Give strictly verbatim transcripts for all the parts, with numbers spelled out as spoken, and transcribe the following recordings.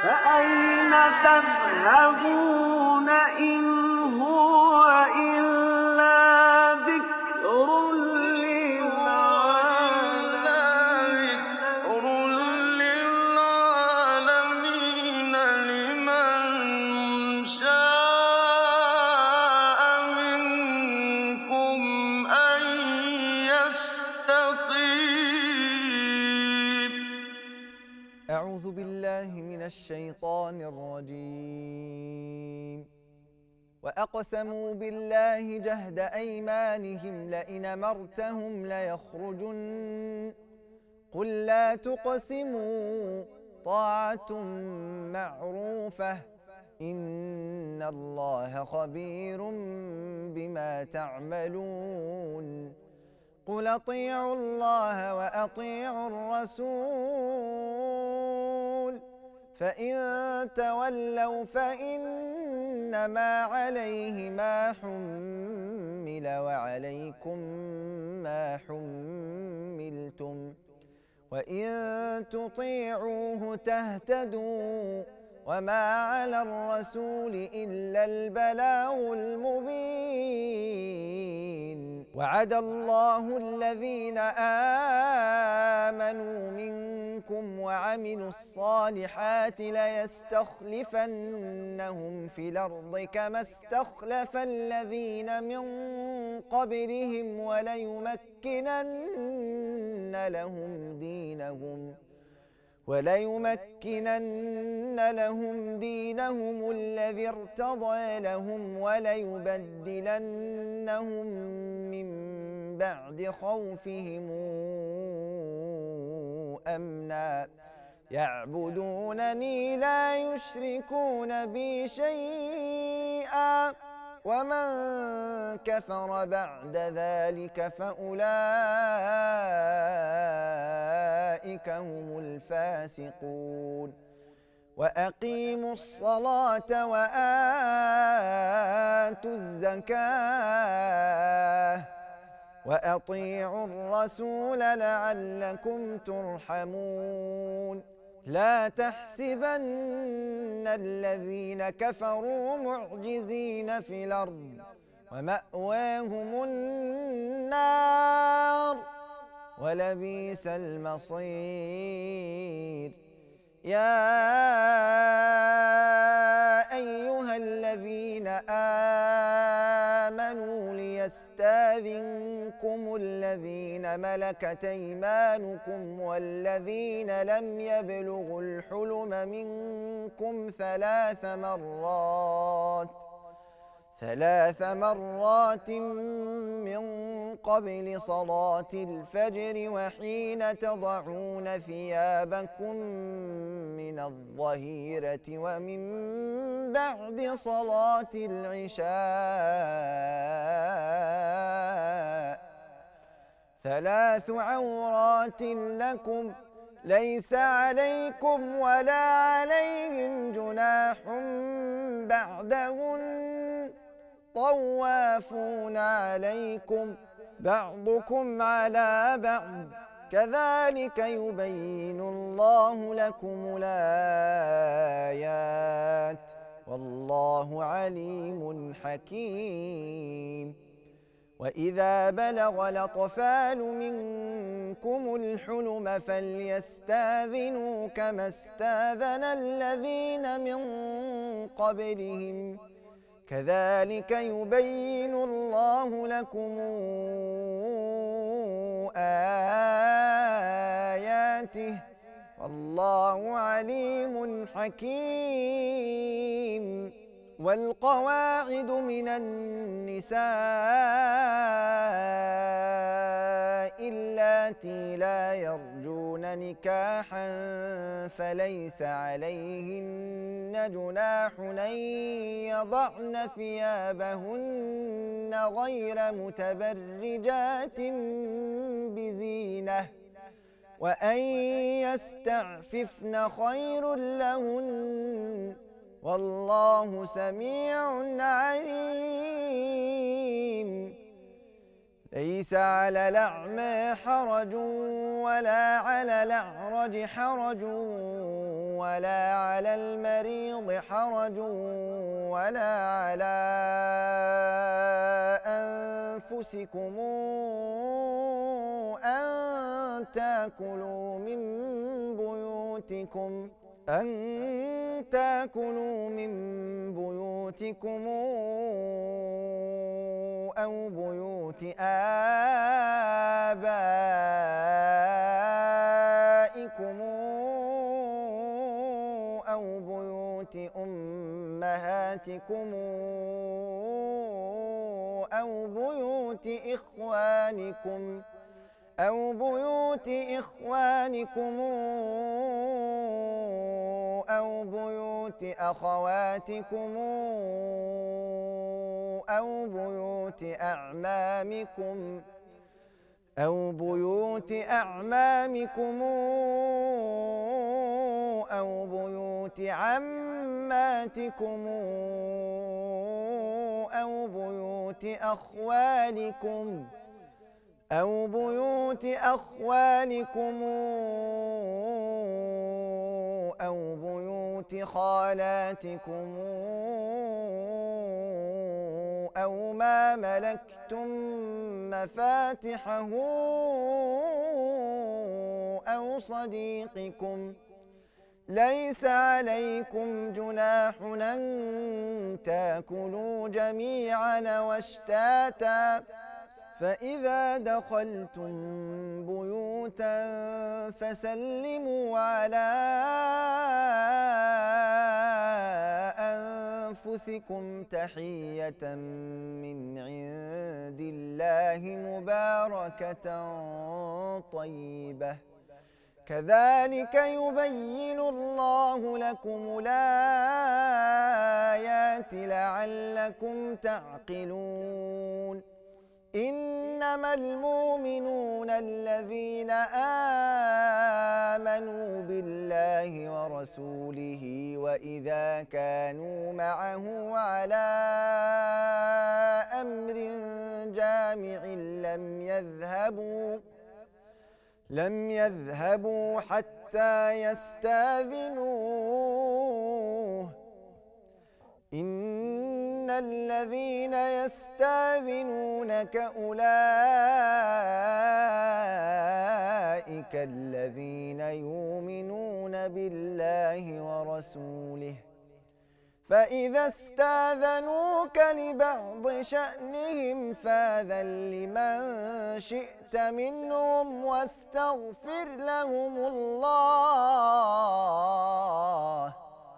فأين تذهبون إن هو إلا ذكر للعالمين لمن شاء منكم أن يستقيم. أعوذ بالله من الشيطان الرجيم. وأقسموا بالله جهد أيمانهم لئن أمرتهم ليخرجن قل لا تقسموا طاعة معروفة إن الله خبير بما تعملون. قل أطيعوا الله وأطيعوا الرسول فإن تولوا فإنما عليه ما حمل وعليكم ما حملتم وإن تطيعوه تهتدوا وما على الرسول إلا البلاغ المبين. وعد الله الذين آمنوا منكم وعملوا الصالحات ليستخلفنهم في الأرض كما استخلف الذين من قبلهم وليمكنن لهم دينهم وليمكنن لهم دينهم الذي ارتضى لهم وليبدلنهم من بعد خوفهم أمنا يعبدونني لا يشركون بي شيئا ومن كفر بعد ذلك فأولئك هم الفاسقون. وأقيموا الصلاة وآتوا الزكاة وأطيعوا الرسول لعلكم ترحمون. لا تحسبن الذين كفروا معجزين في الأرض ومأواهم النار ولبئس المصير. يا أيها الذين آمنوا ليستاذنكم الذين ملكت أيمانكم والذين لم يبلغوا الحلم منكم ثلاث مرات ثلاث مرات من قبل صلاة الفجر وحين تضعون ثيابكم من الظهيرة ومن بعد صلاة العشاء ثلاث عورات لكم ليس عليكم ولا عليهم جناح بعدهن طوافون عليكم بعضكم على بعض كذلك يبين الله لكم الآيات والله عليم حكيم. وإذا بلغ الأطفال منكم الحلم فليستاذنوا كما استاذن الذين من قبلهم كذلك يبين الله لكم آياته والله عليم حكيم. والقواعد من النساء اللاتي لا يرجون نكاحا فليس عليهن جناح أن يضعن ثيابهن غير متبرجات بزينة وأن يستعففن خير لهن والله سميع عليم. ليس على الأعمى حرج ولا على الأعرج حرج ولا على المريض حرج ولا على أنفسكم أن تأكلوا من بيوتكم أن تأكلوا من بيوتكم أو بيوت آبائكم أو بيوت أمهاتكم أو بيوت إخوانكم أو بيوت إخوانكم أو بيوت أخواتكم أو بيوت أعمامكم أو بيوت أعمامكم أو بيوت عماتكم أو بيوت أخوالكم أو بيوت أخوالكم أو بيوت خالاتكم أو ما ملكتم مفاتحه أو صديقكم ليس عليكم جناح أن تأكلوا جميعا واشتاتا فإذا دخلتم بيوتا فسلموا على أنفسكم تحية من عند الله مباركة طيبة كذلك يبين الله لكم الآيات لعلكم تعقلون إنما المؤمنون الذين آمنوا بالله ورسوله وإذا كانوا معه على أمر جامع لم يذهبوا لم يذهبوا حتى يستأذنوه إن الذين يستأذنونك أولئك الذين يؤمنون بالله ورسوله فإذا استأذنوك لبعض شأنهم فأذن لمن شئت منهم واستغفر لهم الله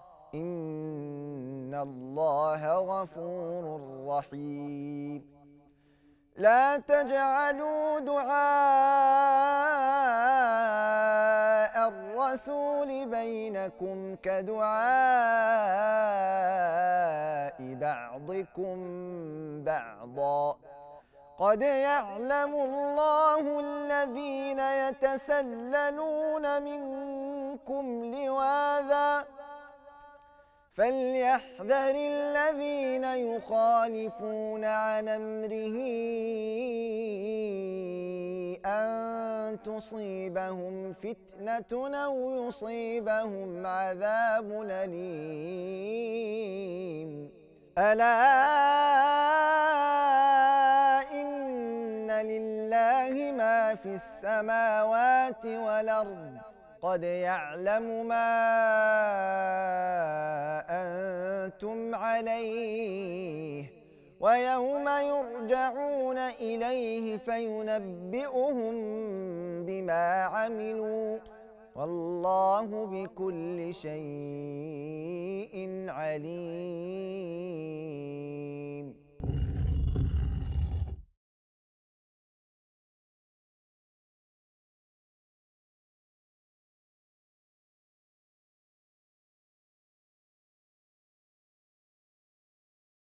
إن الله غفور رحيم لا تجعلوا دعاء الرسول بينكم كدعاء بعضكم بعضا قد يعلم الله الذين يتسللون منكم لواذا فليحذر الذين يخالفون عن أمره أن تصيبهم فتنة أو يصيبهم عذاب أليم ألا إن لله ما في السماوات والأرض قد يعلم ما أنتم عليه ويوم يرجعون إليه فينبئهم بما عملوا والله بكل شيء عليم.